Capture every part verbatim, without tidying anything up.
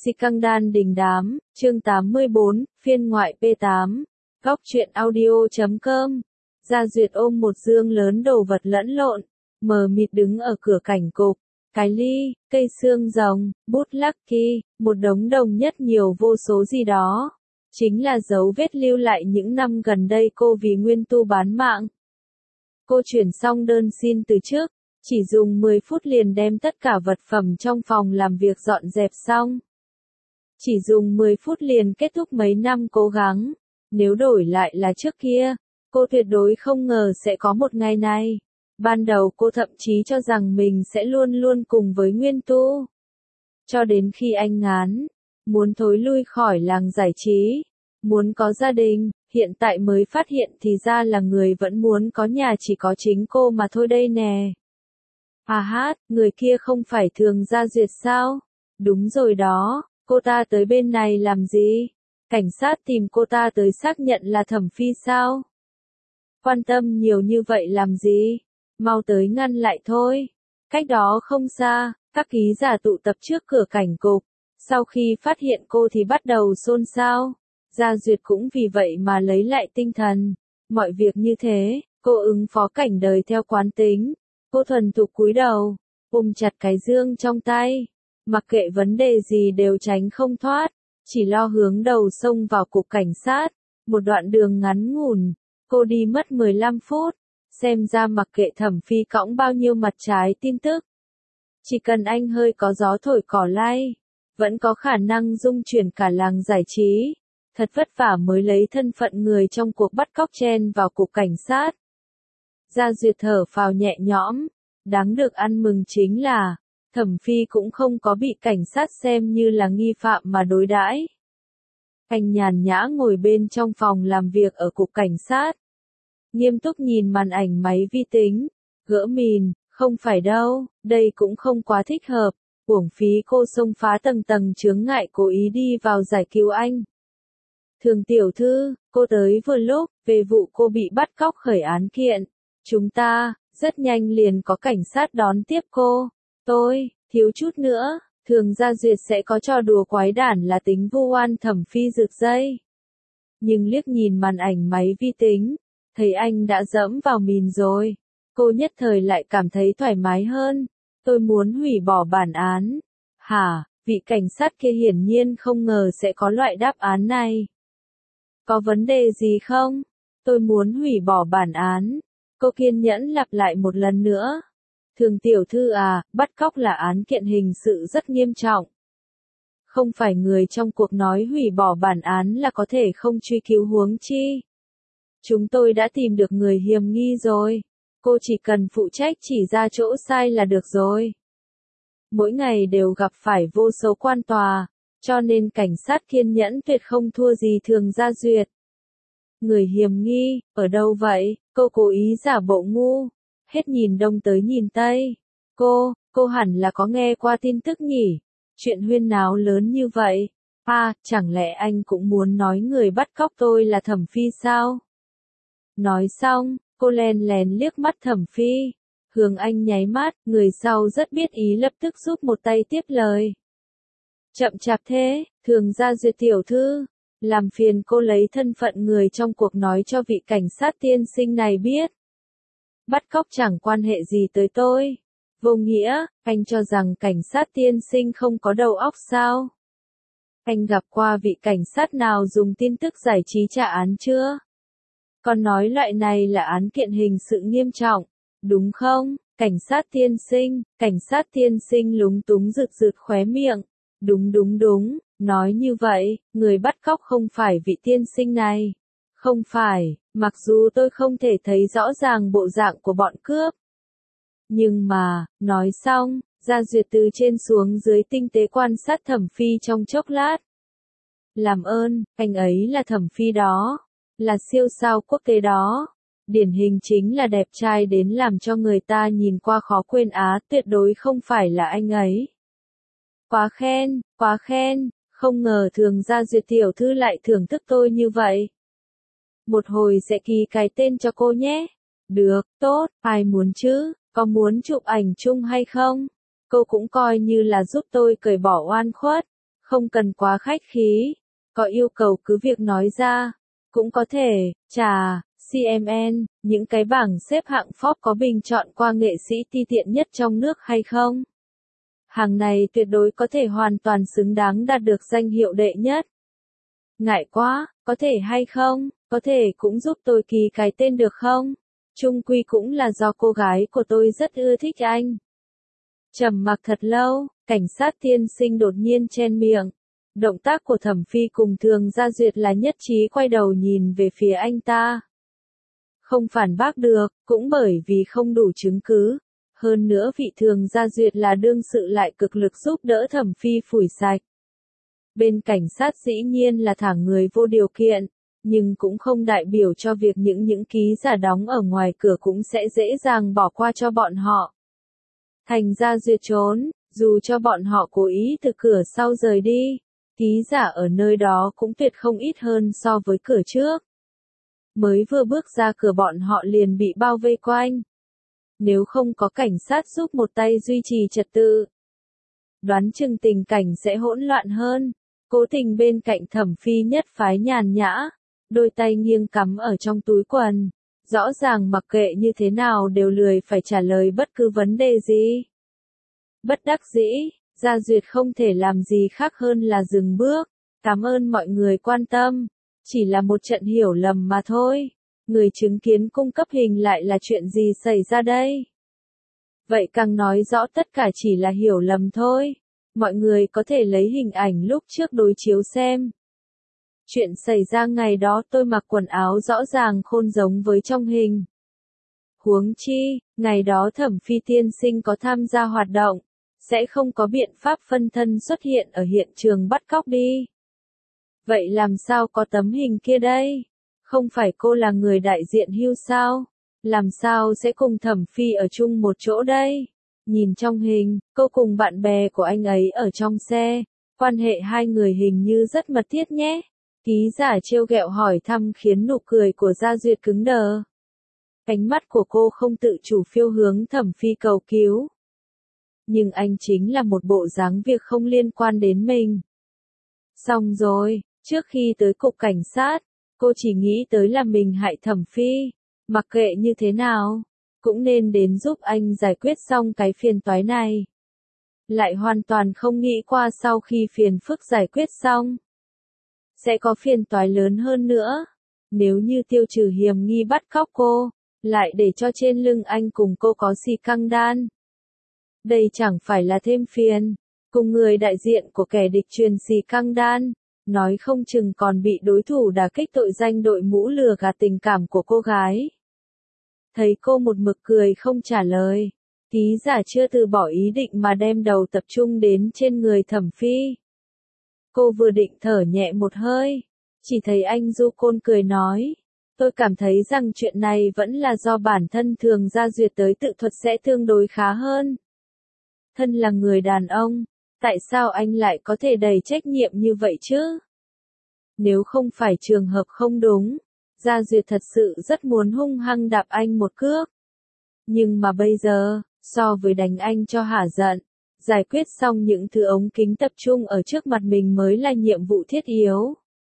Si căng đan đình đám, chương tám mươi bốn, phiên ngoại P tám, góc truyện audio chấm com. Gia Duyệt ôm một dương lớn đồ vật lẫn lộn, mờ mịt đứng ở cửa cảnh cục, cái ly, cây xương rồng, bút lucky, một đống đồng nhất nhiều vô số gì đó. Chính là dấu vết lưu lại những năm gần đây cô vì Nguyên Tu bán mạng. Cô chuyển xong đơn xin từ trước, chỉ dùng mười phút liền đem tất cả vật phẩm trong phòng làm việc dọn dẹp xong. Chỉ dùng mười phút liền kết thúc mấy năm cố gắng. Nếu đổi lại là trước kia, cô tuyệt đối không ngờ sẽ có một ngày này. Ban đầu cô thậm chí cho rằng mình sẽ luôn luôn cùng với Nguyên Tu. Cho đến khi anh ngán, muốn thối lui khỏi làng giải trí, muốn có gia đình, hiện tại mới phát hiện thì ra là người vẫn muốn có nhà chỉ có chính cô mà thôi đây nè. À hát, người kia không phải Thường Gia Duyệt sao? Đúng rồi đó, cô ta tới bên này làm gì? Cảnh sát tìm cô ta tới xác nhận là Thẩm Phi sao? Quan tâm nhiều như vậy làm gì? Mau tới ngăn lại thôi. Cách đó không xa, các ký giả tụ tập trước cửa cảnh cục. Sau khi phát hiện cô thì bắt đầu xôn xao. Gia Duyệt cũng vì vậy mà lấy lại tinh thần. Mọi việc như thế, cô ứng phó cảnh đời theo quán tính. Cô thuần thục cúi đầu, ôm chặt cái dương trong tay. Mặc kệ vấn đề gì đều tránh không thoát, chỉ lo hướng đầu xông vào cục cảnh sát. Một đoạn đường ngắn ngủn, cô đi mất mười lăm phút. Xem ra mặc kệ Thẩm Phi cõng bao nhiêu mặt trái tin tức. Chỉ cần anh hơi có gió thổi cỏ lay, vẫn có khả năng dung chuyển cả làng giải trí. Thật vất vả mới lấy thân phận người trong cuộc bắt cóc chen vào cục cảnh sát. Gia Duyệt thở phào nhẹ nhõm, đáng được ăn mừng chính là, Thẩm Phi cũng không có bị cảnh sát xem như là nghi phạm mà đối đãi. Anh nhàn nhã ngồi bên trong phòng làm việc ở cục cảnh sát. Nghiêm túc nhìn màn ảnh máy vi tính, gỡ mìn, không phải đâu, đây cũng không quá thích hợp, uổng phí cô xông phá tầng tầng chướng ngại cố ý đi vào giải cứu anh. Thường tiểu thư, cô tới vừa lúc, về vụ cô bị bắt cóc khởi án kiện. Chúng ta, rất nhanh liền có cảnh sát đón tiếp cô. Tôi, thiếu chút nữa, Thường Gia Duyệt sẽ có trò đùa quái đản là tính vu oan Thẩm Phi rực dây. Nhưng liếc nhìn màn ảnh máy vi tính, thấy anh đã dẫm vào mìn rồi. Cô nhất thời lại cảm thấy thoải mái hơn. Tôi muốn hủy bỏ bản án. Hả, vị cảnh sát kia hiển nhiên không ngờ sẽ có loại đáp án này. Có vấn đề gì không? Tôi muốn hủy bỏ bản án. Cô kiên nhẫn lặp lại một lần nữa. Thường tiểu thư à, bắt cóc là án kiện hình sự rất nghiêm trọng. Không phải người trong cuộc nói hủy bỏ bản án là có thể không truy cứu huống chi. Chúng tôi đã tìm được người hiểm nghi rồi. Cô chỉ cần phụ trách chỉ ra chỗ sai là được rồi. Mỗi ngày đều gặp phải vô số quan tòa, cho nên cảnh sát kiên nhẫn tuyệt không thua gì Thường Gia Duyệt. Người hiểm nghi, ở đâu vậy? Cô cố ý giả bộ ngu, hết nhìn đông tới nhìn tây. Cô, cô hẳn là có nghe qua tin tức nhỉ? Chuyện huyên náo lớn như vậy. À, chẳng lẽ anh cũng muốn nói người bắt cóc tôi là Thẩm Phi sao? Nói xong, cô len lén liếc mắt Thẩm Phi. Hướng anh nháy mắt, người sau rất biết ý lập tức giúp một tay tiếp lời. Chậm chạp thế, Thường Gia Duyệt tiểu thư. Làm phiền cô lấy thân phận người trong cuộc nói cho vị cảnh sát tiên sinh này biết. Bắt cóc chẳng quan hệ gì tới tôi. Vô nghĩa, anh cho rằng cảnh sát tiên sinh không có đầu óc sao? Anh gặp qua vị cảnh sát nào dùng tin tức giải trí trả án chưa? Còn nói loại này là án kiện hình sự nghiêm trọng, đúng không? Cảnh sát tiên sinh, cảnh sát tiên sinh lúng túng rực rực khóe miệng. Đúng đúng đúng, nói như vậy, người bắt cóc không phải vị tiên sinh này. Không phải, mặc dù tôi không thể thấy rõ ràng bộ dạng của bọn cướp. Nhưng mà, nói xong, Gia Duyệt từ trên xuống dưới tinh tế quan sát Thẩm Phi trong chốc lát. Làm ơn, anh ấy là Thẩm Phi đó, là siêu sao quốc tế đó. Điển hình chính là đẹp trai đến làm cho người ta nhìn qua khó quên á, tuyệt đối không phải là anh ấy. Quá khen, quá khen, không ngờ Thường Gia Duyệt tiểu thư lại thưởng thức tôi như vậy. Một hồi sẽ ký cái tên cho cô nhé. Được, tốt, ai muốn chứ, có muốn chụp ảnh chung hay không? Cô cũng coi như là giúp tôi cởi bỏ oan khuất. Không cần quá khách khí. Có yêu cầu cứ việc nói ra. Cũng có thể, chà, xê em en, những cái bảng xếp hạng Forbes có bình chọn qua nghệ sĩ ti tiện nhất trong nước hay không? Hàng này tuyệt đối có thể hoàn toàn xứng đáng đạt được danh hiệu đệ nhất. Ngại quá, có thể hay không? Có thể cũng giúp tôi ký cái tên được không? Chung quy cũng là do cô gái của tôi rất ưa thích anh. Trầm mặc thật lâu, cảnh sát tiên sinh đột nhiên chen miệng. Động tác của Thẩm Phi cùng Thường Gia Duyệt là nhất trí quay đầu nhìn về phía anh ta. Không phản bác được, cũng bởi vì không đủ chứng cứ. Hơn nữa vị Thường Gia Duyệt là đương sự lại cực lực giúp đỡ Thẩm Phi phủi sạch. Bên cảnh sát dĩ nhiên là thả người vô điều kiện, nhưng cũng không đại biểu cho việc những những ký giả đóng ở ngoài cửa cũng sẽ dễ dàng bỏ qua cho bọn họ. Thành ra Duyệt trốn, dù cho bọn họ cố ý từ cửa sau rời đi, ký giả ở nơi đó cũng tuyệt không ít hơn so với cửa trước. Mới vừa bước ra cửa bọn họ liền bị bao vây quanh. Nếu không có cảnh sát giúp một tay duy trì trật tự, đoán chừng tình cảnh sẽ hỗn loạn hơn. Cố Tình bên cạnh Thẩm Phi nhất phái nhàn nhã, đôi tay nghiêng cắm ở trong túi quần, rõ ràng mặc kệ như thế nào đều lười phải trả lời bất cứ vấn đề gì. Bất đắc dĩ, Gia Duyệt không thể làm gì khác hơn là dừng bước. Cảm ơn mọi người quan tâm, chỉ là một trận hiểu lầm mà thôi. Người chứng kiến cung cấp hình lại là chuyện gì xảy ra đây? Vậy càng nói rõ tất cả chỉ là hiểu lầm thôi. Mọi người có thể lấy hình ảnh lúc trước đối chiếu xem. Chuyện xảy ra ngày đó tôi mặc quần áo rõ ràng khôn giống với trong hình. Huống chi, ngày đó Thẩm Phi tiên sinh có tham gia hoạt động, sẽ không có biện pháp phân thân xuất hiện ở hiện trường bắt cóc đi. Vậy làm sao có tấm hình kia đây? Không phải cô là người đại diện hưu sao? Làm sao sẽ cùng Thẩm Phi ở chung một chỗ đây? Nhìn trong hình, cô cùng bạn bè của anh ấy ở trong xe, quan hệ hai người hình như rất mật thiết nhé. Ký giả trêu ghẹo hỏi thăm khiến nụ cười của Gia Duyệt cứng đờ. Ánh mắt của cô không tự chủ phiêu hướng Thẩm Phi cầu cứu. Nhưng anh chính là một bộ dáng việc không liên quan đến mình. Xong rồi, trước khi tới cục cảnh sát, cô chỉ nghĩ tới là mình hại Thẩm Phi. Mặc kệ như thế nào, cũng nên đến giúp anh giải quyết xong cái phiền toái này. Lại hoàn toàn không nghĩ qua sau khi phiền phức giải quyết xong, sẽ có phiền toái lớn hơn nữa. Nếu như tiêu trừ hiểm nghi bắt cóc cô, lại để cho trên lưng anh cùng cô có xì căng đan. Đây chẳng phải là thêm phiền, cùng người đại diện của kẻ địch truyền xì căng đan, nói không chừng còn bị đối thủ đả kích tội danh đội mũ lừa gạt tình cảm của cô gái. Thấy cô một mực cười không trả lời, ký giả chưa từ bỏ ý định mà đem đầu tập trung đến trên người Thẩm Phi. Cô vừa định thở nhẹ một hơi, chỉ thấy anh Du Côn cười nói, tôi cảm thấy rằng chuyện này vẫn là do bản thân Thường Gia Duyệt tới tự thuật sẽ tương đối khá hơn. Thân là người đàn ông, tại sao anh lại có thể đầy trách nhiệm như vậy chứ? Nếu không phải trường hợp không đúng, Gia Duyệt thật sự rất muốn hung hăng đạp anh một cước. Nhưng mà bây giờ, so với đánh anh cho hả giận, giải quyết xong những thứ ống kính tập trung ở trước mặt mình mới là nhiệm vụ thiết yếu.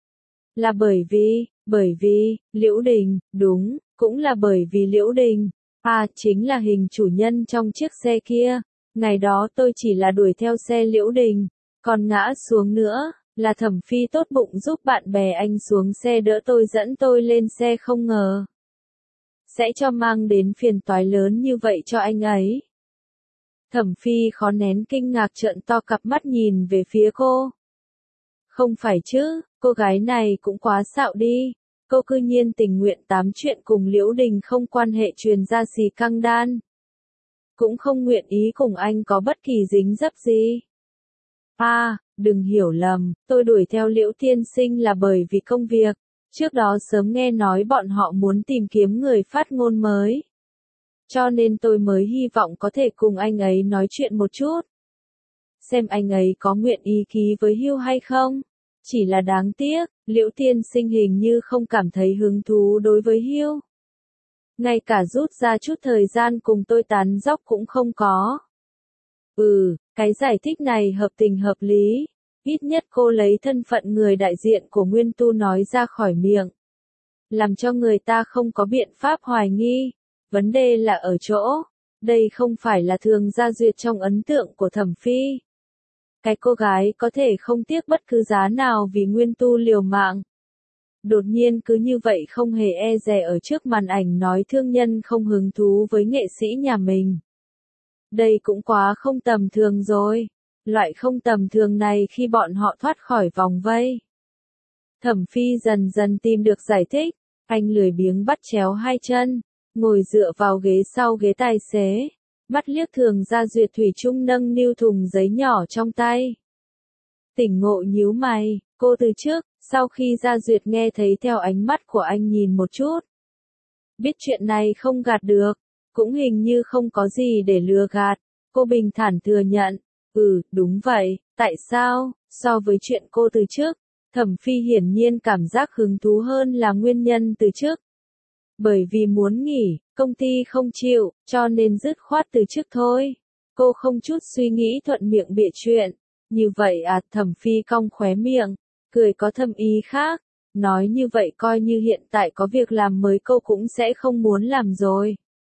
Là bởi vì, bởi vì, Liễu Đình, đúng, cũng là bởi vì Liễu Đình, à chính là hình chủ nhân trong chiếc xe kia. Ngày đó tôi chỉ là đuổi theo xe Liễu Đình, còn ngã xuống nữa, là Thẩm Phi tốt bụng giúp bạn bè anh xuống xe đỡ tôi dẫn tôi lên xe không ngờ. Sẽ cho mang đến phiền toái lớn như vậy cho anh ấy. Thẩm Phi khó nén kinh ngạc trợn to cặp mắt nhìn về phía cô. Không phải chứ, cô gái này cũng quá xạo đi. Cô cư nhiên tình nguyện tám chuyện cùng Liễu Đình không quan hệ truyền ra xì căng đan. Cũng không nguyện ý cùng anh có bất kỳ dính dấp gì. À, đừng hiểu lầm, tôi đuổi theo Liễu tiên sinh là bởi vì công việc. Trước đó sớm nghe nói bọn họ muốn tìm kiếm người phát ngôn mới. Cho nên tôi mới hy vọng có thể cùng anh ấy nói chuyện một chút. Xem anh ấy có nguyện ý ký với Hưu hay không. Chỉ là đáng tiếc, Liễu tiên sinh hình như không cảm thấy hứng thú đối với Hưu. Ngay cả rút ra chút thời gian cùng tôi tán dóc cũng không có. Ừ, cái giải thích này hợp tình hợp lý. Ít nhất cô lấy thân phận người đại diện của Nguyên Tu nói ra khỏi miệng, làm cho người ta không có biện pháp hoài nghi. Vấn đề là ở chỗ, đây không phải là Thường Gia Duyệt trong ấn tượng của Thẩm Phi. Cái cô gái có thể không tiếc bất cứ giá nào vì Nguyên Tu liều mạng. Đột nhiên cứ như vậy không hề e dè ở trước màn ảnh nói thương nhân không hứng thú với nghệ sĩ nhà mình. Đây cũng quá không tầm thường rồi. Loại không tầm thường này khi bọn họ thoát khỏi vòng vây. Thẩm Phi dần dần tìm được giải thích, anh lười biếng bắt chéo hai chân, ngồi dựa vào ghế sau ghế tài xế, mắt liếc Thường Gia Duyệt thủy chung nâng niu thùng giấy nhỏ trong tay. Tỉnh ngộ nhíu mày, cô từ trước, sau khi Gia Duyệt nghe thấy theo ánh mắt của anh nhìn một chút. Biết chuyện này không gạt được, cũng hình như không có gì để lừa gạt, cô bình thản thừa nhận, ừ, đúng vậy, tại sao, so với chuyện cô từ trước, Thẩm Phi hiển nhiên cảm giác hứng thú hơn là nguyên nhân từ trước. Bởi vì muốn nghỉ, công ty không chịu, cho nên dứt khoát từ trước thôi. Cô không chút suy nghĩ thuận miệng bịa chuyện. Như vậy à, Thẩm Phi cong khóe miệng, cười có thâm ý khác. Nói như vậy coi như hiện tại có việc làm mới cô cũng sẽ không muốn làm rồi.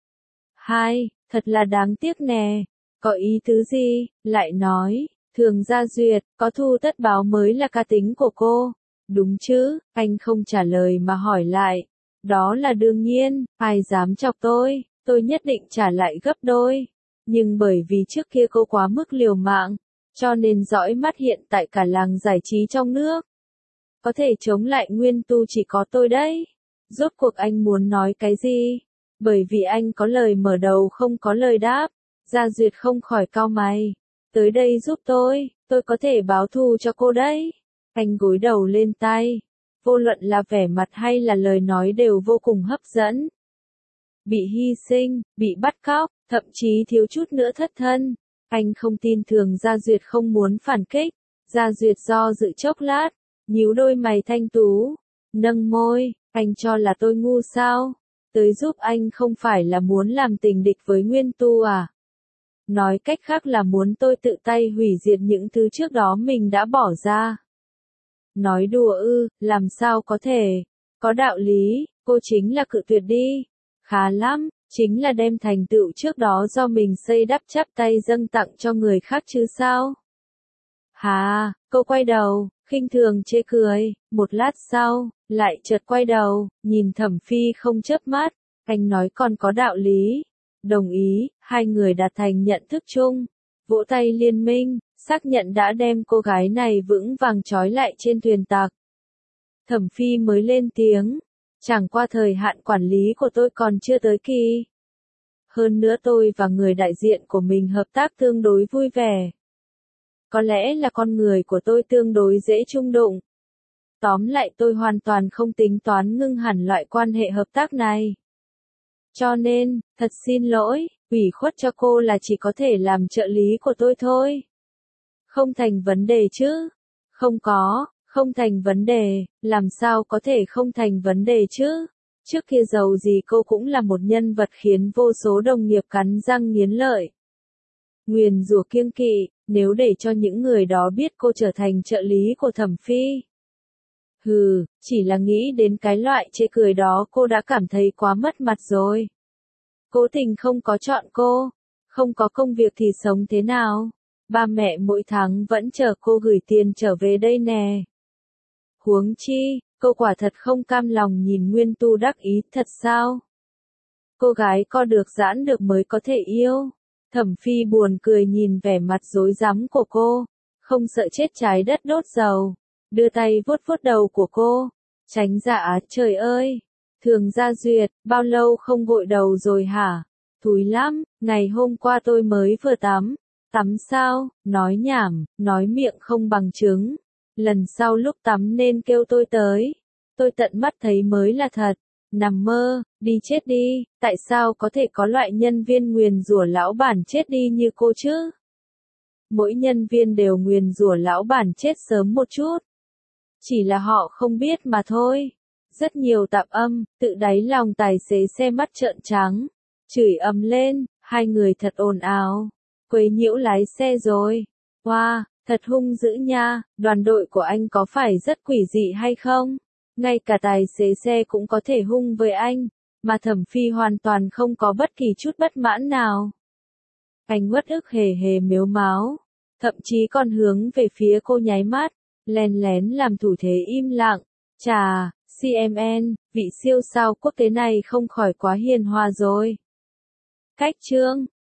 Hai, thật là đáng tiếc nè. Có ý tứ gì? Lại nói, Thường Gia Duyệt, có thu tất báo mới là cá tính của cô. Đúng chứ, anh không trả lời mà hỏi lại. Đó là đương nhiên, ai dám chọc tôi, tôi nhất định trả lại gấp đôi. Nhưng bởi vì trước kia cô quá mức liều mạng, cho nên dõi mắt hiện tại cả làng giải trí trong nước. Có thể chống lại Nguyên Tu chỉ có tôi đấy. Rốt cuộc anh muốn nói cái gì? Bởi vì anh có lời mở đầu không có lời đáp. Gia Duyệt không khỏi cau mày. Tới đây giúp tôi, tôi có thể báo thù cho cô đấy. Anh gối đầu lên tay. Vô luận là vẻ mặt hay là lời nói đều vô cùng hấp dẫn. Bị hy sinh, bị bắt cóc, thậm chí thiếu chút nữa thất thân. Anh không tin Thường Gia Duyệt không muốn phản kích. Gia Duyệt do dự chốc lát, nhíu đôi mày thanh tú, nâng môi, anh cho là tôi ngu sao? Tới giúp anh không phải là muốn làm tình địch với Nguyên Tu à? Nói cách khác là muốn tôi tự tay hủy diệt những thứ trước đó mình đã bỏ ra. Nói đùa ư, làm sao có thể? Có đạo lý, cô chính là cự tuyệt đi. Khá lắm, chính là đem thành tựu trước đó do mình xây đắp chắp tay dâng tặng cho người khác chứ sao? Hà, cô quay đầu, khinh thường chê cười, một lát sau, lại chợt quay đầu, nhìn Thẩm Phi không chớp mắt, anh nói còn có đạo lý. Đồng ý, hai người đạt thành nhận thức chung, vỗ tay liên minh, xác nhận đã đem cô gái này vững vàng trói lại trên thuyền tặc. Thẩm Phi mới lên tiếng, chẳng qua thời hạn quản lý của tôi còn chưa tới kỳ. Hơn nữa tôi và người đại diện của mình hợp tác tương đối vui vẻ. Có lẽ là con người của tôi tương đối dễ chung đụng. Tóm lại tôi hoàn toàn không tính toán ngưng hẳn loại quan hệ hợp tác này. Cho nên, thật xin lỗi, ủy khuất cho cô là chỉ có thể làm trợ lý của tôi thôi. Không thành vấn đề chứ? Không có, không thành vấn đề, làm sao có thể không thành vấn đề chứ? Trước kia giàu gì cô cũng là một nhân vật khiến vô số đồng nghiệp cắn răng nghiến lợi. Nguyền rủa kiêng kỵ, nếu để cho những người đó biết cô trở thành trợ lý của Thẩm Phi. Hừ, chỉ là nghĩ đến cái loại chê cười đó cô đã cảm thấy quá mất mặt rồi. Cố tình không có chọn cô, không có công việc thì sống thế nào? Ba mẹ mỗi tháng vẫn chờ cô gửi tiền trở về đây nè. Huống chi, cô quả thật không cam lòng nhìn Nguyên Tu đắc ý thật sao? Cô gái co được giãn được mới có thể yêu. Thẩm Phi buồn cười nhìn vẻ mặt rối rắm của cô, không sợ chết trái đất đốt dầu, đưa tay vuốt vuốt đầu của cô, tránh dạ trời ơi. Thường Gia Duyệt, bao lâu không gội đầu rồi hả? Thúi lắm, ngày hôm qua tôi mới vừa tắm. Tắm sao? Nói nhảm, nói miệng không bằng chứng. Lần sau lúc tắm nên kêu tôi tới. Tôi tận mắt thấy mới là thật. Nằm mơ, đi chết đi, tại sao có thể có loại nhân viên nguyền rủa lão bản chết đi như cô chứ? Mỗi nhân viên đều nguyền rủa lão bản chết sớm một chút. Chỉ là họ không biết mà thôi. Rất nhiều tạp âm, tự đáy lòng tài xế xe mắt trợn trắng. Chửi ầm lên, hai người thật ồn ào. Quấy nhiễu lái xe rồi. Wow, Thật hung dữ nha, đoàn đội của anh có phải rất quỷ dị hay không? Ngay cả tài xế xe cũng có thể hung với anh, mà Thẩm Phi hoàn toàn không có bất kỳ chút bất mãn nào. Anh uất ức hề hề mếu máo, thậm chí còn hướng về phía cô nháy mắt, lén lén làm thủ thế im lặng. Chà, xê em en, vị siêu sao quốc tế này không khỏi quá hiền hòa rồi. Cách chương